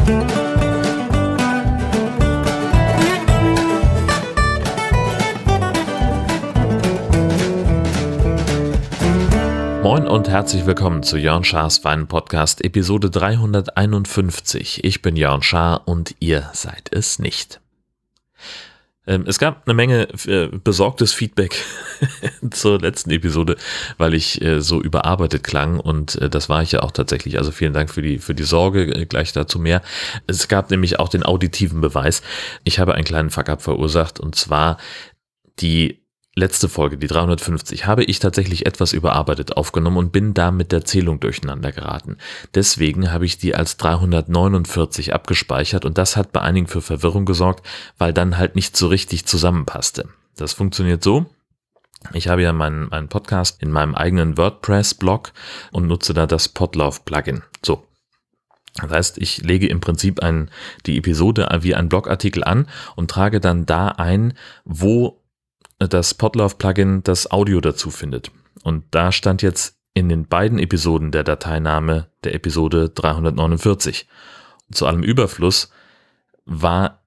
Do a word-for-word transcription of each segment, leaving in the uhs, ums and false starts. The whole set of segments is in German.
Moin und herzlich willkommen zu Jörn Schars Wein-Podcast, Episode dreihunderteinundfünfzig. Ich bin Jörn Schaar und ihr seid es nicht. Ähm, es gab eine Menge äh, besorgtes Feedback zur letzten Episode, weil ich äh, so überarbeitet klang und äh, das war ich ja auch tatsächlich. Also vielen Dank für die, für die Sorge, äh, gleich dazu mehr. Es gab nämlich auch den auditiven Beweis. Ich habe einen kleinen Fuck-up verursacht und zwar die letzte Folge, die dreihundertfünfzig, habe ich tatsächlich etwas überarbeitet aufgenommen und bin da mit der Zählung durcheinander geraten. Deswegen habe ich die als dreihundertneunundvierzig abgespeichert und das hat bei einigen für Verwirrung gesorgt, weil dann halt nicht so richtig zusammenpasste. Das funktioniert so: Ich habe ja meinen, meinen Podcast in meinem eigenen WordPress-Blog und nutze da das Podlove-Plugin. So. Das heißt, ich lege im Prinzip ein, die Episode wie ein Blogartikel an und trage dann da ein, wo das Podlove-Plugin das Audio dazu findet. Und da stand jetzt in den beiden Episoden der Dateiname der Episode dreihundertneunundvierzig. Und zu allem Überfluss war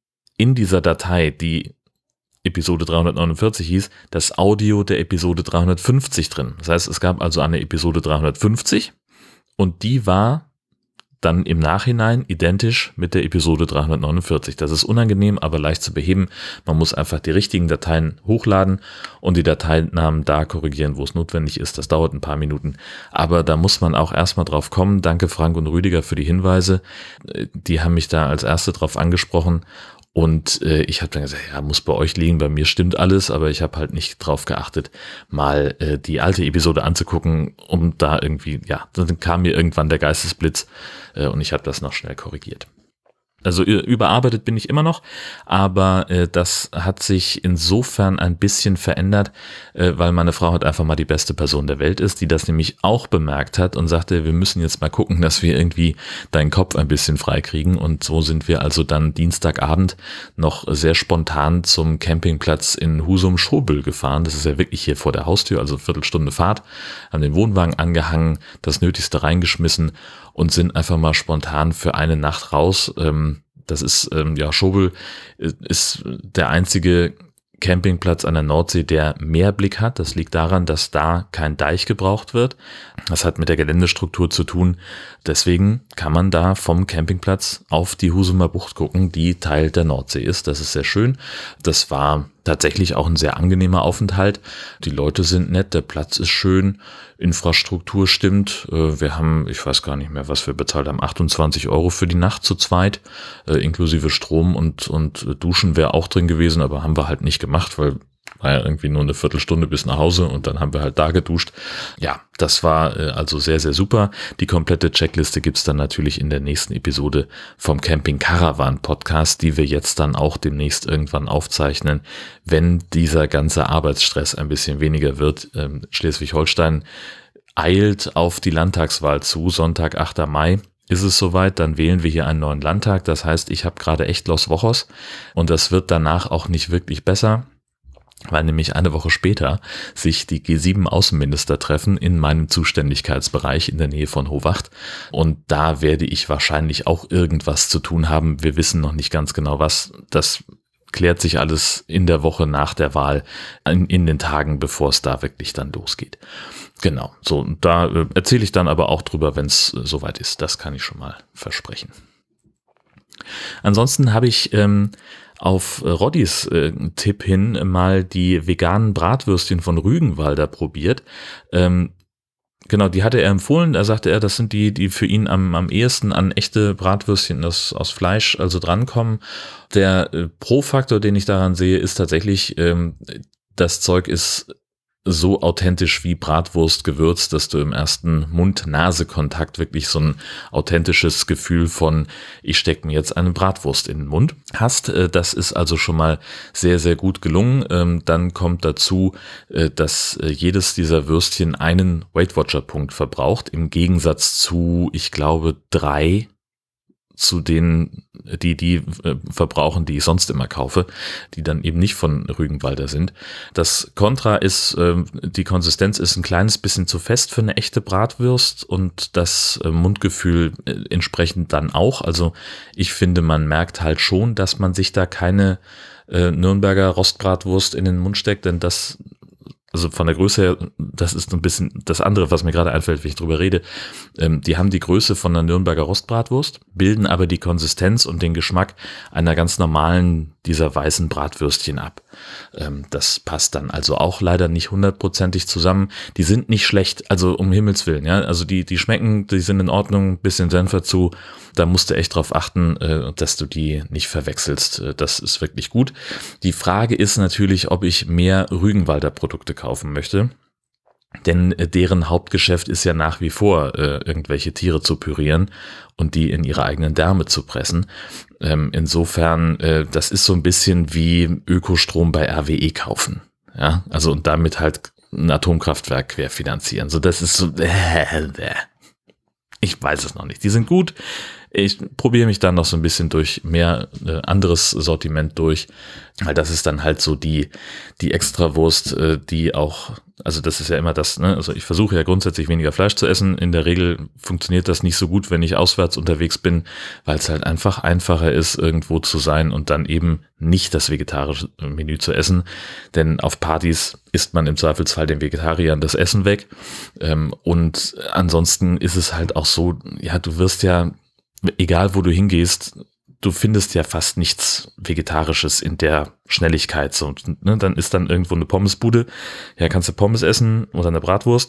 in dieser Datei, die Episode dreihundertneunundvierzig hieß, das Audio der Episode dreihundertfünfzig drin. Das heißt, es gab also eine Episode dreihundertfünfzig und die war dann im Nachhinein identisch mit der Episode dreihundertneunundvierzig. Das ist unangenehm, aber leicht zu beheben. Man muss einfach die richtigen Dateien hochladen und die Dateinamen da korrigieren, wo es notwendig ist. Das dauert ein paar Minuten, aber da muss man auch erstmal drauf kommen. Danke Frank und Rüdiger für die Hinweise. Die haben mich da als Erste drauf angesprochen. Und äh, ich habe dann gesagt, ja, muss bei euch liegen, bei mir stimmt alles, aber ich habe halt nicht drauf geachtet, mal äh, die alte Episode anzugucken, um da irgendwie, ja, dann kam mir irgendwann der Geistesblitz äh, und ich habe das noch schnell korrigiert. Also überarbeitet bin ich immer noch, aber äh, das hat sich insofern ein bisschen verändert, äh, weil meine Frau halt einfach mal die beste Person der Welt ist, die das nämlich auch bemerkt hat und sagte, wir müssen jetzt mal gucken, dass wir irgendwie deinen Kopf ein bisschen frei kriegen. Und so sind wir also dann Dienstagabend noch sehr spontan zum Campingplatz in Husum-Schobel gefahren. Das ist ja wirklich hier vor der Haustür, also eine Viertelstunde Fahrt, haben den Wohnwagen angehangen, das Nötigste reingeschmissen und sind einfach mal spontan für eine Nacht raus. Das ist, ja, Schobel ist der einzige Campingplatz an der Nordsee, der Meerblick hat. Das liegt daran, dass da kein Deich gebraucht wird. Das hat mit der Geländestruktur zu tun. Deswegen kann man da vom Campingplatz auf die Husumer Bucht gucken, die Teil der Nordsee ist. Das ist sehr schön. Das war tatsächlich auch ein sehr angenehmer Aufenthalt. Die Leute sind nett, der Platz ist schön, Infrastruktur stimmt. Wir haben, ich weiß gar nicht mehr, was wir bezahlt haben, achtundzwanzig Euro für die Nacht zu zweit, inklusive Strom und, und Duschen wäre auch drin gewesen, aber haben wir halt nicht gemacht, weil war ja irgendwie nur eine Viertelstunde bis nach Hause und dann haben wir halt da geduscht. Ja, das war äh, also sehr, sehr super. Die komplette Checkliste gibt's dann natürlich in der nächsten Episode vom Camping Caravan Podcast, die wir jetzt dann auch demnächst irgendwann aufzeichnen, wenn dieser ganze Arbeitsstress ein bisschen weniger wird. Ähm, Schleswig-Holstein eilt auf die Landtagswahl zu, Sonntag, achter Mai. Ist es soweit, dann wählen wir hier einen neuen Landtag. Das heißt, ich habe gerade echt Los Wochos und das wird danach auch nicht wirklich besser, weil nämlich eine Woche später sich die G sieben Außenminister treffen in meinem Zuständigkeitsbereich in der Nähe von Hovacht. Und da werde ich wahrscheinlich auch irgendwas zu tun haben. Wir wissen noch nicht ganz genau was. Das klärt sich alles in der Woche nach der Wahl, in, in den Tagen, bevor es da wirklich dann losgeht. Genau, so, da äh, erzähle ich dann aber auch drüber, wenn es äh, soweit ist. Das kann ich schon mal versprechen. Ansonsten habe ich ähm, auf Roddys äh, Tipp hin mal die veganen Bratwürstchen von Rügenwalder probiert. Ähm, genau, die hatte er empfohlen. Da sagte er, das sind die, die für ihn am, am ehesten an echte Bratwürstchen das aus Fleisch also drankommen. Der äh, Pro-Faktor, den ich daran sehe, ist tatsächlich, ähm, das Zeug ist so authentisch wie Bratwurst gewürzt, dass du im ersten Mund-Nase-Kontakt wirklich so ein authentisches Gefühl von, ich stecke mir jetzt eine Bratwurst in den Mund hast. Das ist also schon mal sehr, sehr gut gelungen. Dann kommt dazu, dass jedes dieser Würstchen einen Weight Watcher Punkt verbraucht, im Gegensatz zu, ich glaube, drei zu denen, die die äh, verbrauchen, die ich sonst immer kaufe, die dann eben nicht von Rügenwalder sind. Das Kontra ist, äh, die Konsistenz ist ein kleines bisschen zu fest für eine echte Bratwurst und das äh, Mundgefühl äh, entsprechend dann auch. Also ich finde, man merkt halt schon, dass man sich da keine äh, Nürnberger Rostbratwurst in den Mund steckt, denn das, also von der Größe her, das ist ein bisschen das andere, was mir gerade einfällt, wenn ich drüber rede. Ähm, die haben die Größe von einer Nürnberger Rostbratwurst, bilden aber die Konsistenz und den Geschmack einer ganz normalen, dieser weißen Bratwürstchen ab. Ähm, das passt dann also auch leider nicht hundertprozentig zusammen. Die sind nicht schlecht, also um Himmels Willen, ja. Also die, die schmecken, die sind in Ordnung, bisschen Senf dazu. Da musst du echt drauf achten, äh, dass du die nicht verwechselst. Das ist wirklich gut. Die Frage ist natürlich, ob ich mehr Rügenwalder Produkte kaufen möchte. Denn äh, deren Hauptgeschäft ist ja nach wie vor, äh, irgendwelche Tiere zu pürieren und die in ihre eigenen Därme zu pressen. Ähm, insofern, äh, das ist so ein bisschen wie Ökostrom bei R W E kaufen. Ja, also und damit halt ein Atomkraftwerk querfinanzieren. So, das ist so, äh, äh. Ich weiß es noch nicht. Die sind gut. Ich probiere mich dann noch so ein bisschen durch mehr äh, anderes Sortiment durch, weil das ist dann halt so die die Extrawurst, äh, die auch, also das ist ja immer das, ne? Also ich versuche ja grundsätzlich weniger Fleisch zu essen. In der Regel funktioniert das nicht so gut, wenn ich auswärts unterwegs bin, weil es halt einfach einfacher ist, irgendwo zu sein und dann eben nicht das vegetarische Menü zu essen. Denn auf Partys isst man im Zweifelsfall den Vegetariern das Essen weg. Ähm, und ansonsten ist es halt auch so, ja, du wirst ja, egal wo du hingehst, du findest ja fast nichts Vegetarisches in der Schnelligkeit. So, ne, dann ist dann irgendwo eine Pommesbude. Ja, kannst du Pommes essen oder eine Bratwurst.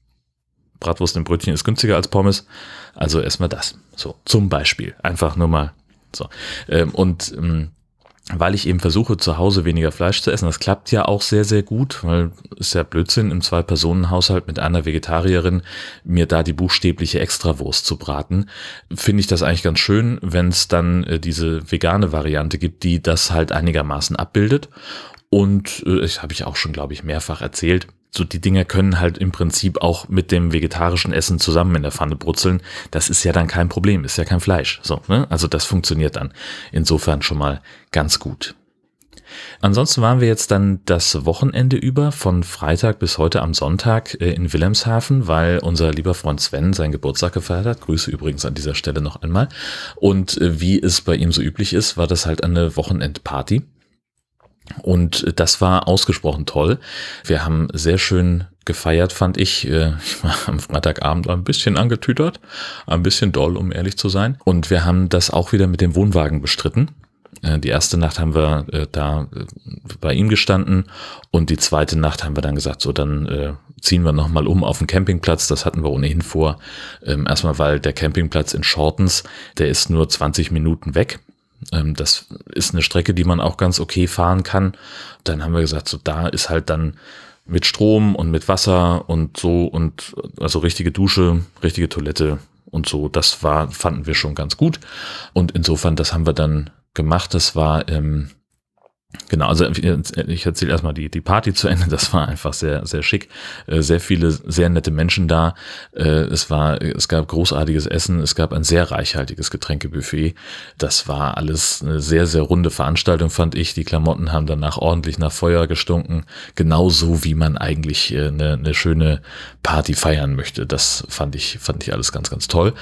Bratwurst im Brötchen ist günstiger als Pommes. Also essen wir das. So, zum Beispiel. Einfach nur mal so. Ähm, und ähm, weil ich eben versuche, zu Hause weniger Fleisch zu essen, das klappt ja auch sehr, sehr gut, weil ist ja Blödsinn, im Zwei-Personen-Haushalt mit einer Vegetarierin mir da die buchstäbliche Extrawurst zu braten, finde ich das eigentlich ganz schön, wenn es dann äh, diese vegane Variante gibt, die das halt einigermaßen abbildet. Und äh, das habe ich auch schon, glaube ich, mehrfach erzählt. So, die Dinger können halt im Prinzip auch mit dem vegetarischen Essen zusammen in der Pfanne brutzeln. Das ist ja dann kein Problem, ist ja kein Fleisch. So, ne? Also das funktioniert dann insofern schon mal ganz gut. Ansonsten waren wir jetzt dann das Wochenende über von Freitag bis heute am Sonntag in Wilhelmshaven, weil unser lieber Freund Sven seinen Geburtstag gefeiert hat. Grüße übrigens an dieser Stelle noch einmal. Und wie es bei ihm so üblich ist, war das halt eine Wochenendparty. Und das war ausgesprochen toll. Wir haben sehr schön gefeiert, fand ich. Ich war am Freitagabend ein bisschen angetütert, ein bisschen doll, um ehrlich zu sein. Und wir haben das auch wieder mit dem Wohnwagen bestritten. Die erste Nacht haben wir da bei ihm gestanden und die zweite Nacht haben wir dann gesagt, so dann ziehen wir nochmal um auf den Campingplatz. Das hatten wir ohnehin vor. Erstmal, weil der Campingplatz in Schortens, der ist nur zwanzig Minuten weg. Das ist eine Strecke, die man auch ganz okay fahren kann. Dann haben wir gesagt, so da ist halt dann mit Strom und mit Wasser und so und also richtige Dusche, richtige Toilette und so. Das war, fanden wir schon ganz gut. Und insofern, das haben wir dann gemacht. Das war, ähm, genau, also ich erzähle erstmal die, die Party zu Ende. Das war einfach sehr, sehr schick. Sehr viele, sehr nette Menschen da. Es war, es gab großartiges Essen. Es gab ein sehr reichhaltiges Getränkebuffet. Das war alles eine sehr, sehr runde Veranstaltung, fand ich. Die Klamotten haben danach ordentlich nach Feuer gestunken. Genauso wie man eigentlich eine, eine schöne Party feiern möchte. Das fand ich, fand ich alles ganz, ganz toll.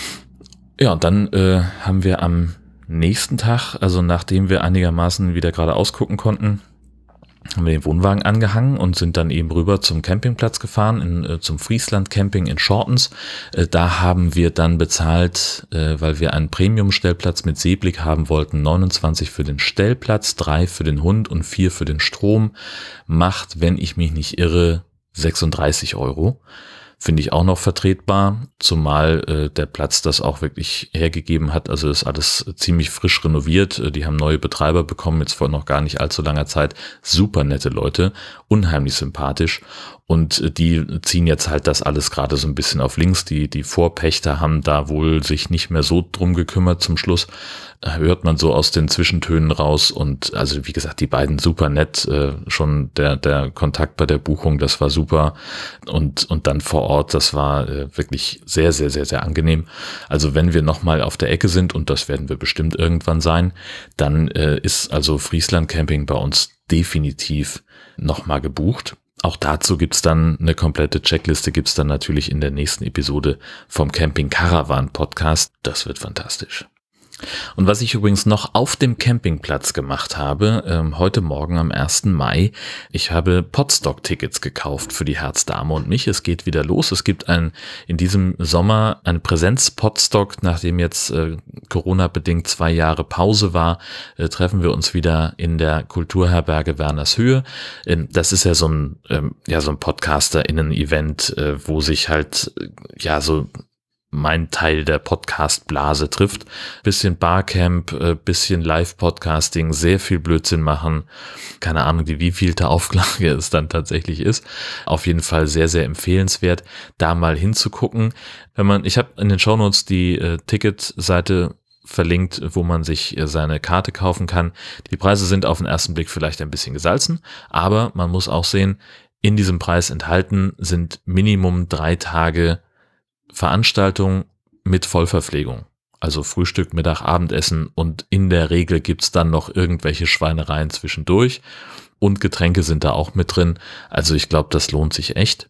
Ja, und dann äh, haben wir am nächsten Tag, also nachdem wir einigermaßen wieder gerade ausgucken konnten, haben wir den Wohnwagen angehangen und sind dann eben rüber zum Campingplatz gefahren, in, äh, zum Friesland Camping in Schortens. Äh, da haben wir dann bezahlt, äh, weil wir einen Premium-Stellplatz mit Seeblick haben wollten, neunundzwanzig für den Stellplatz, drei für den Hund und vier für den Strom. Macht, wenn ich mich nicht irre, sechsunddreißig Euro. Finde ich auch noch vertretbar, zumal äh, der Platz das auch wirklich hergegeben hat. Also ist alles ziemlich frisch renoviert. Die haben neue Betreiber bekommen, jetzt vor noch gar nicht allzu langer Zeit. Super nette Leute, unheimlich sympathisch. Und die ziehen jetzt halt das alles gerade so ein bisschen auf links. Die, die Vorpächter haben da wohl sich nicht mehr so drum gekümmert zum Schluss. Hört man so aus den Zwischentönen raus. Und also wie gesagt, die beiden super nett. Äh, schon der, der Kontakt bei der Buchung, das war super. Und, und dann vor Ort. Das war äh, wirklich sehr, sehr, sehr, sehr angenehm. Also wenn wir nochmal auf der Ecke sind, und das werden wir bestimmt irgendwann sein, dann äh, ist also Friesland Camping bei uns definitiv nochmal gebucht. Auch dazu gibt's dann eine komplette Checkliste, gibt's dann natürlich in der nächsten Episode vom Camping Caravan Podcast. Das wird fantastisch. Und was ich übrigens noch auf dem Campingplatz gemacht habe, ähm, heute Morgen am ersten Mai, ich habe Podstock-Tickets gekauft für die Herzdame und mich. Es geht wieder los. Es gibt ein, in diesem Sommer eine Präsenz-Podstock, nachdem jetzt äh, Corona-bedingt zwei Jahre Pause war, äh, treffen wir uns wieder in der Kulturherberge Wernershöhe. Ähm, das ist ja so ein, ähm, ja, so ein PodcasterInnen-Event, äh, wo sich halt, äh, ja, so mein Teil der Podcast-Blase trifft. Bisschen Barcamp, äh, bisschen Live-Podcasting, sehr viel Blödsinn machen. Keine Ahnung, die wievielte Auflage es dann tatsächlich ist. Auf jeden Fall sehr, sehr empfehlenswert, da mal hinzugucken. Wenn man, ich habe in den Shownotes die äh, Ticketseite verlinkt, wo man sich äh, seine Karte kaufen kann. Die Preise sind auf den ersten Blick vielleicht ein bisschen gesalzen, aber man muss auch sehen, in diesem Preis enthalten sind Minimum drei Tage Veranstaltung mit Vollverpflegung, also Frühstück, Mittag, Abendessen, und in der Regel gibt's dann noch irgendwelche Schweinereien zwischendurch und Getränke sind da auch mit drin. Also ich glaube, das lohnt sich echt.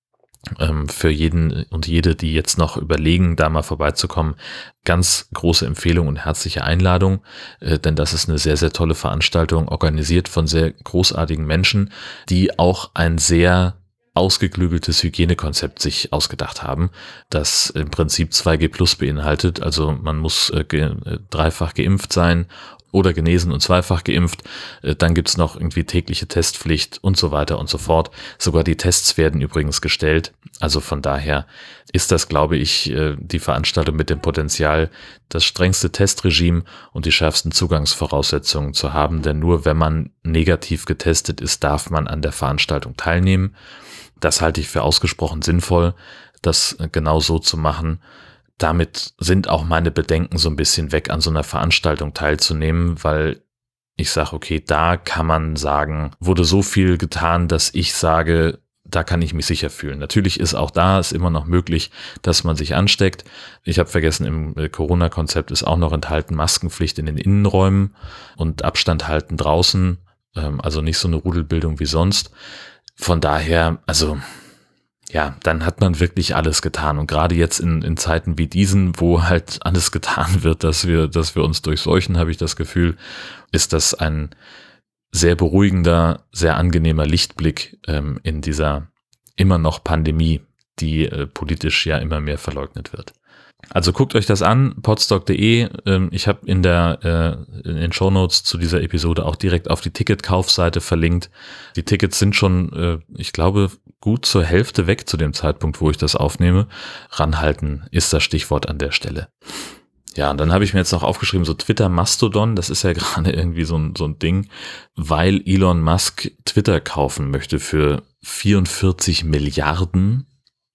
Ähm, für jeden und jede, die jetzt noch überlegen, da mal vorbeizukommen, ganz große Empfehlung und herzliche Einladung, äh, denn das ist eine sehr, sehr tolle Veranstaltung, organisiert von sehr großartigen Menschen, die auch ein sehr ausgeklügeltes Hygienekonzept sich ausgedacht haben, das im Prinzip zwei G plus beinhaltet. Also man muss äh, ge- äh, dreifach geimpft sein oder genesen und zweifach geimpft. Äh, dann gibt's noch irgendwie tägliche Testpflicht und so weiter und so fort. Sogar die Tests werden übrigens gestellt. Also von daher ist das, glaube ich, äh, die Veranstaltung mit dem Potenzial, das strengste Testregime und die schärfsten Zugangsvoraussetzungen zu haben. Denn nur wenn man negativ getestet ist, darf man an der Veranstaltung teilnehmen. Das halte ich für ausgesprochen sinnvoll, das genau so zu machen. Damit sind auch meine Bedenken so ein bisschen weg, an so einer Veranstaltung teilzunehmen, weil ich sage, okay, da kann man sagen, wurde so viel getan, dass ich sage, da kann ich mich sicher fühlen. Natürlich ist auch da ist immer noch möglich, dass man sich ansteckt. Ich habe vergessen, im Corona-Konzept ist auch noch enthalten Maskenpflicht in den Innenräumen und Abstand halten draußen, also nicht so eine Rudelbildung wie sonst. Von daher, also ja, dann hat man wirklich alles getan. Und gerade jetzt in, in Zeiten wie diesen, wo halt alles getan wird, dass wir, dass wir uns durchseuchen, habe ich das Gefühl, ist das ein sehr beruhigender, sehr angenehmer Lichtblick ähm, in dieser immer noch Pandemie, die äh, politisch ja immer mehr verleugnet wird. Also guckt euch das an, podstock punkt de. Ähm, ich habe in der äh, in den Shownotes zu dieser Episode auch direkt auf die Ticketkaufseite verlinkt. Die Tickets sind schon, äh, ich glaube, gut zur Hälfte weg zu dem Zeitpunkt, wo ich das aufnehme. Ranhalten ist das Stichwort an der Stelle. Ja, und dann habe ich mir jetzt noch aufgeschrieben, so Twitter-Mastodon, das ist ja gerade irgendwie so ein, so ein Ding, weil Elon Musk Twitter kaufen möchte für vierundvierzig Milliarden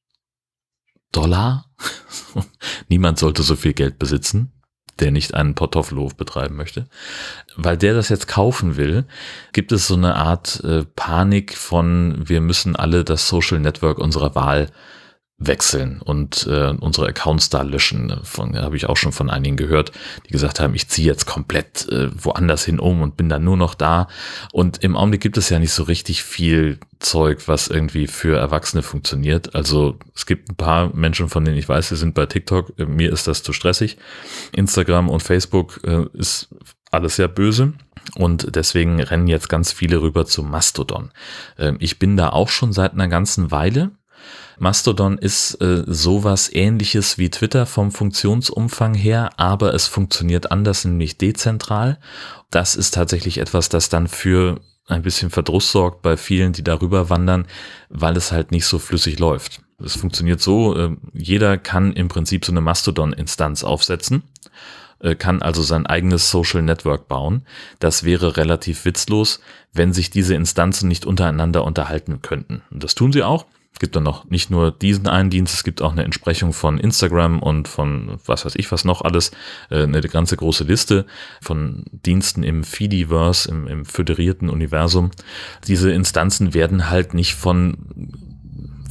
Dollar. Niemand sollte so viel Geld besitzen, der nicht einen Kartoffelhof betreiben möchte. Weil der das jetzt kaufen will, gibt es so eine Art äh, Panik von, wir müssen alle das Social Network unserer Wahl wechseln und äh, unsere Accounts da löschen. Von habe ich auch schon von einigen gehört, die gesagt haben, ich ziehe jetzt komplett äh, woanders hin um und bin dann nur noch da. Und im Augenblick gibt es ja nicht so richtig viel Zeug, was irgendwie für Erwachsene funktioniert. Also es gibt ein paar Menschen, von denen ich weiß, sie sind bei TikTok. Mir ist das zu stressig. Instagram und Facebook äh, ist alles sehr böse. Und deswegen rennen jetzt ganz viele rüber zu Mastodon. Äh, ich bin da auch schon seit einer ganzen Weile. Mastodon ist äh, sowas Ähnliches wie Twitter vom Funktionsumfang her, aber es funktioniert anders, nämlich dezentral. Das ist tatsächlich etwas, das dann für ein bisschen Verdruss sorgt bei vielen, die darüber wandern, weil es halt nicht so flüssig läuft. Es funktioniert so, äh, jeder kann im Prinzip so eine Mastodon-Instanz aufsetzen, äh, kann also sein eigenes Social Network bauen. Das wäre relativ witzlos, wenn sich diese Instanzen nicht untereinander unterhalten könnten. Und das tun sie auch. Es gibt dann noch nicht nur diesen einen Dienst, es gibt auch eine Entsprechung von Instagram und von was weiß ich was noch alles, eine ganze große Liste von Diensten im Fediverse, im, im föderierten Universum. Diese Instanzen werden halt nicht von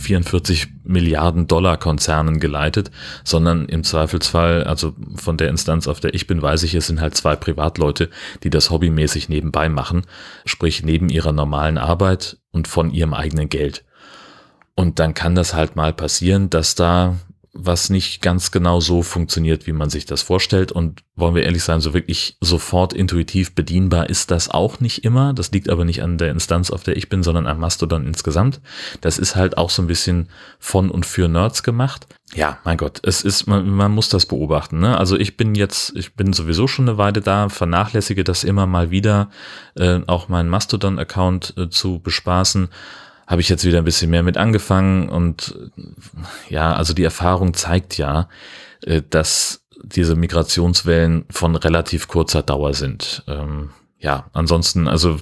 vierundvierzig Milliarden Dollar Konzernen geleitet, sondern im Zweifelsfall, also von der Instanz, auf der ich bin, weiß ich, es sind halt zwei Privatleute, die das hobbymäßig nebenbei machen, sprich neben ihrer normalen Arbeit und von ihrem eigenen Geld. Und dann kann das halt mal passieren, dass da was nicht ganz genau so funktioniert, wie man sich das vorstellt. Und wollen wir ehrlich sein, so wirklich sofort intuitiv bedienbar ist das auch nicht immer. Das liegt aber nicht an der Instanz, auf der ich bin, sondern am Mastodon insgesamt. Das ist halt auch so ein bisschen von und für Nerds gemacht. Ja, mein Gott, es ist, man, man muss das beobachten, ne? Also ich bin jetzt, ich bin sowieso schon eine Weile da, vernachlässige das immer mal wieder, äh, auch meinen Mastodon-Account äh, zu bespaßen. Habe ich jetzt wieder ein bisschen mehr mit angefangen und ja, also die Erfahrung zeigt ja, dass diese Migrationswellen von relativ kurzer Dauer sind. Ähm, ja, ansonsten, also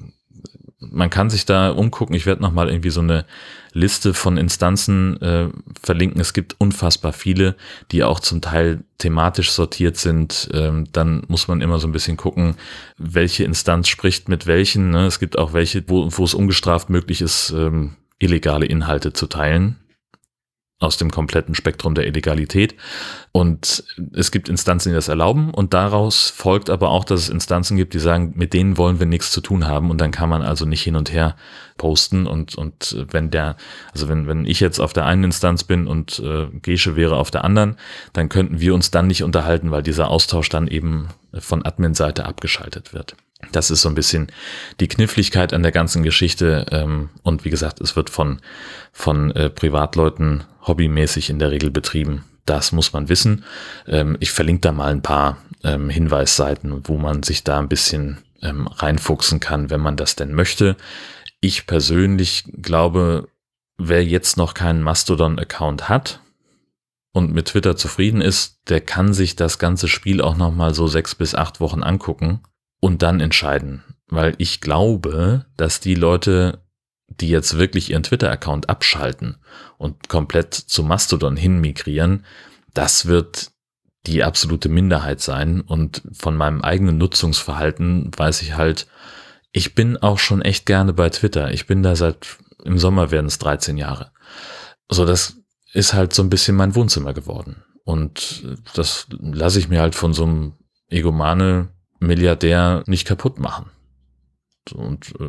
man kann sich da umgucken. Ich werde nochmal irgendwie so eine Liste von Instanzen äh, verlinken. Es gibt unfassbar viele, die auch zum Teil thematisch sortiert sind. Ähm, dann muss man immer so ein bisschen gucken, welche Instanz spricht mit welchen. Ne? Es gibt auch welche, wo, wo es ungestraft möglich ist, ähm, illegale Inhalte zu teilen. Aus dem kompletten Spektrum der Illegalität. Und es gibt Instanzen, die das erlauben und daraus folgt aber auch, dass es Instanzen gibt, die sagen, mit denen wollen wir nichts zu tun haben und dann kann man also nicht hin und her posten und und wenn der, also wenn wenn ich jetzt auf der einen Instanz bin und äh, Gesche wäre auf der anderen, dann könnten wir uns dann nicht unterhalten, weil dieser Austausch dann eben von Admin-Seite abgeschaltet wird. Das ist so ein bisschen die Kniffligkeit an der ganzen Geschichte ähm, und wie gesagt, es wird von von äh, Privatleuten hobbymäßig in der Regel betrieben. Das muss man wissen. Ähm, ich verlinke da mal ein paar ähm, Hinweisseiten, wo man sich da ein bisschen ähm, reinfuchsen kann, wenn man das denn möchte. Ich persönlich glaube, wer jetzt noch keinen Mastodon-Account hat und mit Twitter zufrieden ist, der kann sich das ganze Spiel auch noch mal so sechs bis acht Wochen angucken und dann entscheiden. Weil ich glaube, dass die Leute, die jetzt wirklich ihren Twitter-Account abschalten und komplett zu Mastodon hin migrieren, das wird die absolute Minderheit sein. Und von meinem eigenen Nutzungsverhalten weiß ich halt, ich bin auch schon echt gerne bei Twitter. Ich bin da seit, im Sommer werden es dreizehn Jahre. So, das ist halt so ein bisschen mein Wohnzimmer geworden. Und das lasse ich mir halt von so einem egomane Milliardär nicht kaputt machen. So, und äh,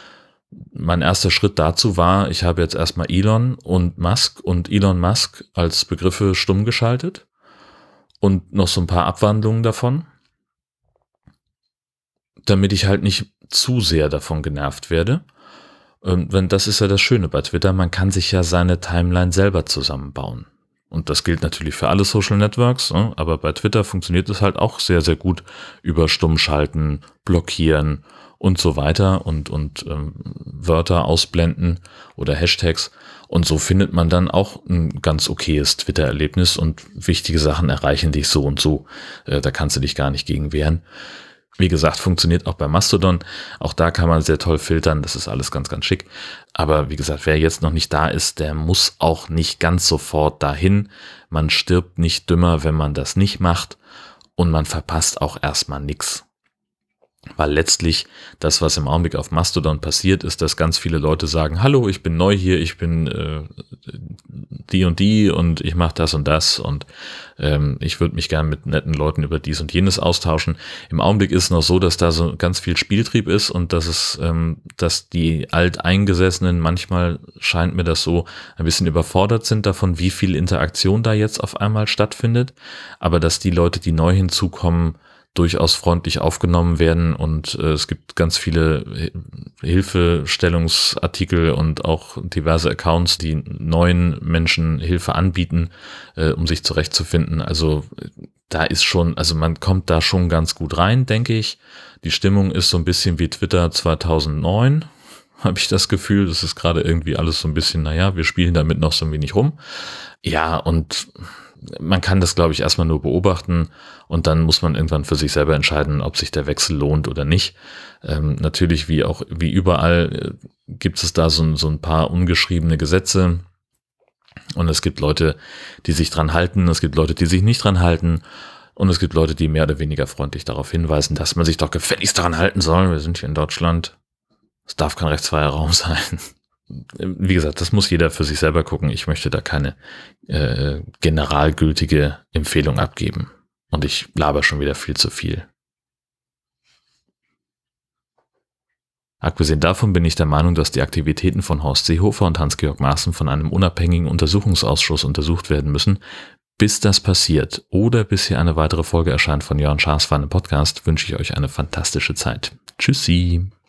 mein erster Schritt dazu war, ich habe jetzt erstmal Elon und Musk und Elon Musk als Begriffe stumm geschaltet und noch so ein paar Abwandlungen davon, damit ich halt nicht zu sehr davon genervt werde. Und wenn, das ist ja das Schöne bei Twitter, man kann sich ja seine Timeline selber zusammenbauen. Und das gilt natürlich für alle Social Networks, aber bei Twitter funktioniert es halt auch sehr, sehr gut über Stummschalten, Blockieren und so weiter und, und ähm, Wörter ausblenden oder Hashtags. Und so findet man dann auch ein ganz okayes Twitter-Erlebnis und wichtige Sachen erreichen dich so und so. Äh, da kannst du dich gar nicht gegen wehren. Wie gesagt, funktioniert auch bei Mastodon. Auch da kann man sehr toll filtern. Das ist alles ganz, ganz schick. Aber wie gesagt, wer jetzt noch nicht da ist, der muss auch nicht ganz sofort dahin. Man stirbt nicht dümmer, wenn man das nicht macht. Und man verpasst auch erstmal nichts. Weil letztlich das, was im Augenblick auf Mastodon passiert, ist, dass ganz viele Leute sagen, hallo, ich bin neu hier, ich bin äh, die und die und ich mache das und das und ähm, ich würde mich gerne mit netten Leuten über dies und jenes austauschen. Im Augenblick ist es noch so, dass da so ganz viel Spieltrieb ist und dass es, ähm, dass die Alteingesessenen, manchmal scheint mir das so, ein bisschen überfordert sind davon, wie viel Interaktion da jetzt auf einmal stattfindet, aber dass die Leute, die neu hinzukommen, durchaus freundlich aufgenommen werden und äh, es gibt ganz viele Hilfestellungsartikel und auch diverse Accounts, die neuen Menschen Hilfe anbieten, äh, um sich zurechtzufinden. Also da ist schon, also man kommt da schon ganz gut rein, denke ich. Die Stimmung ist so ein bisschen wie Twitter zweitausendneun, habe ich das Gefühl. Das ist gerade irgendwie alles so ein bisschen, naja, wir spielen damit noch so ein wenig rum. Ja, und man kann das, glaube ich, erstmal nur beobachten und dann muss man irgendwann für sich selber entscheiden, ob sich der Wechsel lohnt oder nicht. Ähm, natürlich, wie auch wie überall, äh, gibt es da so, so ein paar ungeschriebene Gesetze und es gibt Leute, die sich dran halten, es gibt Leute, die sich nicht dran halten und es gibt Leute, die mehr oder weniger freundlich darauf hinweisen, dass man sich doch gefälligst daran halten soll. Wir sind hier in Deutschland. Es darf kein rechtsfreier Raum sein. wie gesagt, das muss jeder für sich selber gucken. Ich möchte da keine äh, generalgültige Empfehlung abgeben. Und ich laber schon wieder viel zu viel. Abgesehen davon bin ich der Meinung, dass die Aktivitäten von Horst Seehofer und Hans-Georg Maaßen von einem unabhängigen Untersuchungsausschuss untersucht werden müssen. Bis das passiert oder bis hier eine weitere Folge erscheint von Jörn Schaas Feinen Podcast, wünsche ich euch eine fantastische Zeit. Tschüssi!